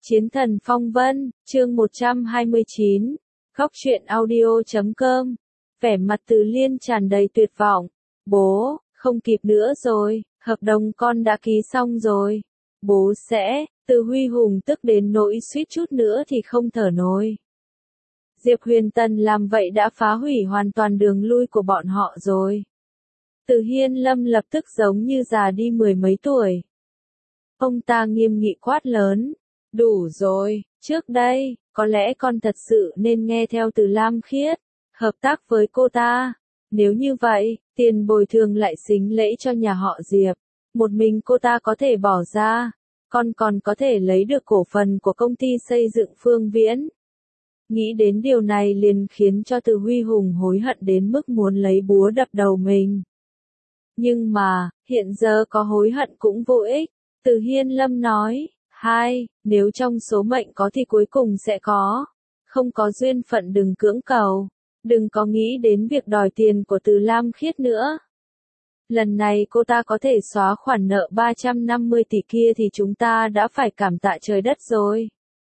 Chiến thần phong vân, chương 129, Góc truyện audio.com. Vẻ mặt Từ Liên tràn đầy tuyệt vọng. Bố, không kịp nữa rồi, hợp đồng con đã ký xong rồi. Bố sẽ, Từ Huy Hùng tức đến nỗi suýt chút nữa thì không thở nổi. Diệp Huyền Tần làm vậy đã phá hủy hoàn toàn đường lui của bọn họ rồi. Từ Hiên Lâm lập tức giống như già đi mười mấy tuổi. Ông ta nghiêm nghị quát lớn. Đủ rồi, trước đây, có lẽ con thật sự nên nghe theo Từ Lam Khiết, hợp tác với cô ta. Nếu như vậy, tiền bồi thường lại xính lễ cho nhà họ Diệp. Một mình cô ta có thể bỏ ra, con còn có thể lấy được cổ phần của công ty xây dựng Phương Viễn. Nghĩ đến điều này liền khiến cho Từ Huy Hùng hối hận đến mức muốn lấy búa đập đầu mình. Nhưng mà, hiện giờ có hối hận cũng vô ích. Từ Hiên Lâm nói. Nếu trong số mệnh có thì cuối cùng sẽ có. Không có duyên phận đừng cưỡng cầu. Đừng có nghĩ đến việc đòi tiền của Từ Lam Khiết nữa. Lần này cô ta có thể xóa khoản nợ 350 tỷ kia thì chúng ta đã phải cảm tạ trời đất rồi.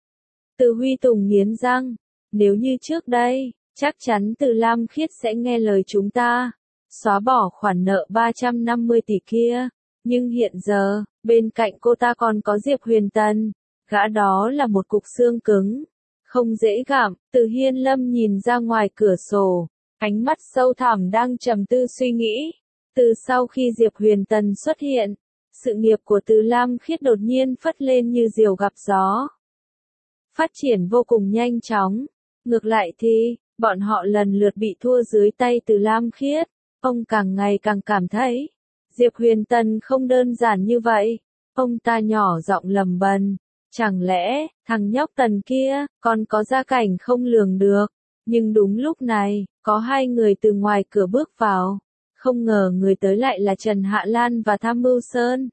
Từ Huy Tùng nghiến răng. Nếu như trước đây, chắc chắn Từ Lam Khiết sẽ nghe lời chúng ta. Xóa bỏ khoản nợ 350 tỷ kia. Nhưng hiện giờ, bên cạnh cô ta còn có Diệp Huyền Tần. Gã đó là một cục xương cứng. Không dễ gặm. Từ Hiên Lâm nhìn ra ngoài cửa sổ. Ánh mắt sâu thẳm đang trầm tư suy nghĩ. Từ sau khi Diệp Huyền Tần xuất hiện, sự nghiệp của Từ Lam Khiết đột nhiên phất lên như diều gặp gió. Phát triển vô cùng nhanh chóng. Ngược lại thì, bọn họ lần lượt bị thua dưới tay Từ Lam Khiết. Ông càng ngày càng cảm thấy, Diệp Huyền Tần không đơn giản như vậy. Ông ta nhỏ giọng lầm bầm, chẳng lẽ, thằng nhóc Tần kia, còn có gia cảnh không lường được. Nhưng đúng lúc này, có hai người từ ngoài cửa bước vào. Không ngờ người tới lại là Trần Hạ Lan và Tham Mưu Sơn.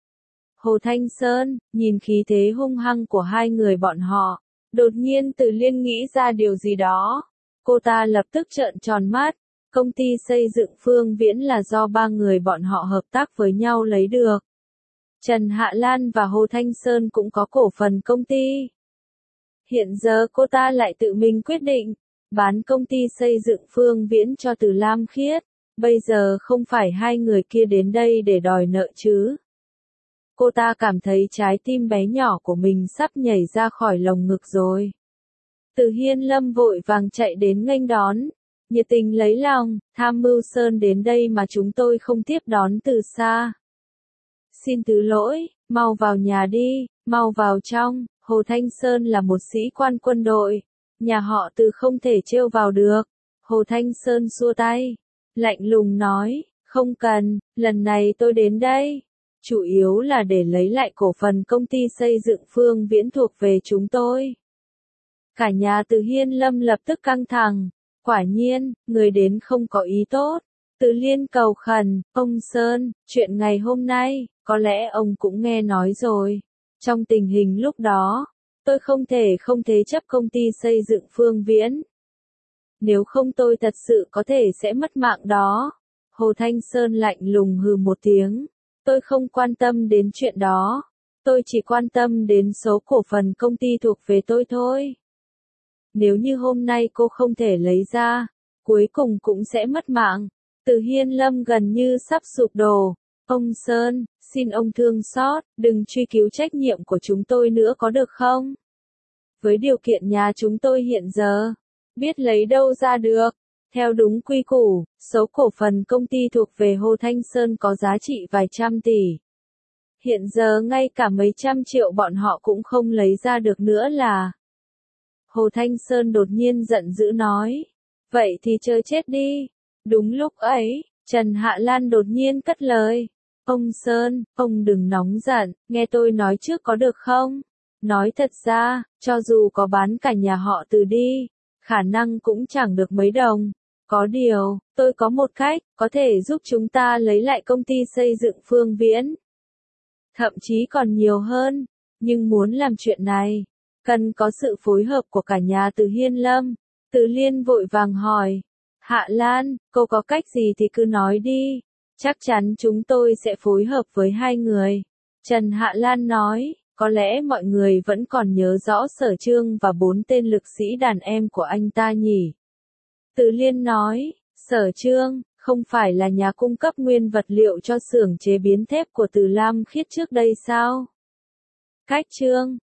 Hồ Thanh Sơn, nhìn khí thế hung hăng của hai người bọn họ. Đột nhiên Từ Liên nghĩ ra điều gì đó. Cô ta lập tức trợn tròn mắt. Công ty xây dựng Phương Viễn là do ba người bọn họ hợp tác với nhau lấy được. Trần Hạ Lan và Hồ Thanh Sơn cũng có cổ phần công ty. Hiện giờ cô ta lại tự mình quyết định, bán công ty xây dựng Phương Viễn cho Từ Lam Khiết. Bây giờ không phải hai người kia đến đây để đòi nợ chứ. Cô ta cảm thấy trái tim bé nhỏ của mình sắp nhảy ra khỏi lồng ngực rồi. Từ Hiên Lâm vội vàng chạy đến nghênh đón. Nhiệt tình lấy lòng, Tham Mưu Sơn đến đây mà chúng tôi không tiếp đón từ xa. Xin thứ lỗi, mau vào nhà đi, mau vào trong. Hồ Thanh Sơn là một sĩ quan quân đội. Nhà họ Từ không thể trêu vào được. Hồ Thanh Sơn xua tay. Lạnh lùng nói, không cần, lần này tôi đến đây. Chủ yếu là để lấy lại cổ phần công ty xây dựng Phương Viễn thuộc về chúng tôi. Cả nhà Từ Hiên Lâm lập tức căng thẳng. Quả nhiên, người đến không có ý tốt. Từ Liên cầu khẩn, ông Sơn, chuyện ngày hôm nay, có lẽ ông cũng nghe nói rồi. Trong tình hình lúc đó, tôi không thể chấp công ty xây dựng Phương Viễn. Nếu không tôi thật sự có thể sẽ mất mạng đó. Hồ Thanh Sơn lạnh lùng hừ một tiếng. Tôi không quan tâm đến chuyện đó. Tôi chỉ quan tâm đến số cổ phần công ty thuộc về tôi thôi. Nếu như hôm nay cô không thể lấy ra, cuối cùng cũng sẽ mất mạng. Từ Hiên Lâm gần như sắp sụp đổ. Ông Sơn, xin ông thương xót, đừng truy cứu trách nhiệm của chúng tôi nữa có được không? Với điều kiện nhà chúng tôi hiện giờ, biết lấy đâu ra được. Theo đúng quy củ, số cổ phần công ty thuộc về Hồ Thanh Sơn có giá trị vài trăm tỷ. Hiện giờ ngay cả mấy trăm triệu bọn họ cũng không lấy ra được nữa là. Hồ Thanh Sơn đột nhiên giận dữ nói. Vậy thì chơi chết đi. Đúng lúc ấy, Trần Hạ Lan đột nhiên cất lời. Ông Sơn, ông đừng nóng giận, nghe tôi nói trước có được không? Nói thật ra, cho dù có bán cả nhà họ Từ đi, khả năng cũng chẳng được mấy đồng. Có điều, tôi có một cách, có thể giúp chúng ta lấy lại công ty xây dựng Phương Viễn. Thậm chí còn nhiều hơn, nhưng muốn làm chuyện này, cần có sự phối hợp của cả nhà Từ Hiên Lâm. Từ Liên vội vàng hỏi. Hạ Lan, cô có cách gì thì cứ nói đi. Chắc chắn chúng tôi sẽ phối hợp với hai người. Trần Hạ Lan nói. Có lẽ mọi người vẫn còn nhớ rõ Sở Trương và 4 tên lực sĩ đàn em của anh ta nhỉ? Từ Liên nói, Sở Trương, không phải là nhà cung cấp nguyên vật liệu cho xưởng chế biến thép của Từ Lam Khiết trước đây sao? Cách Trương,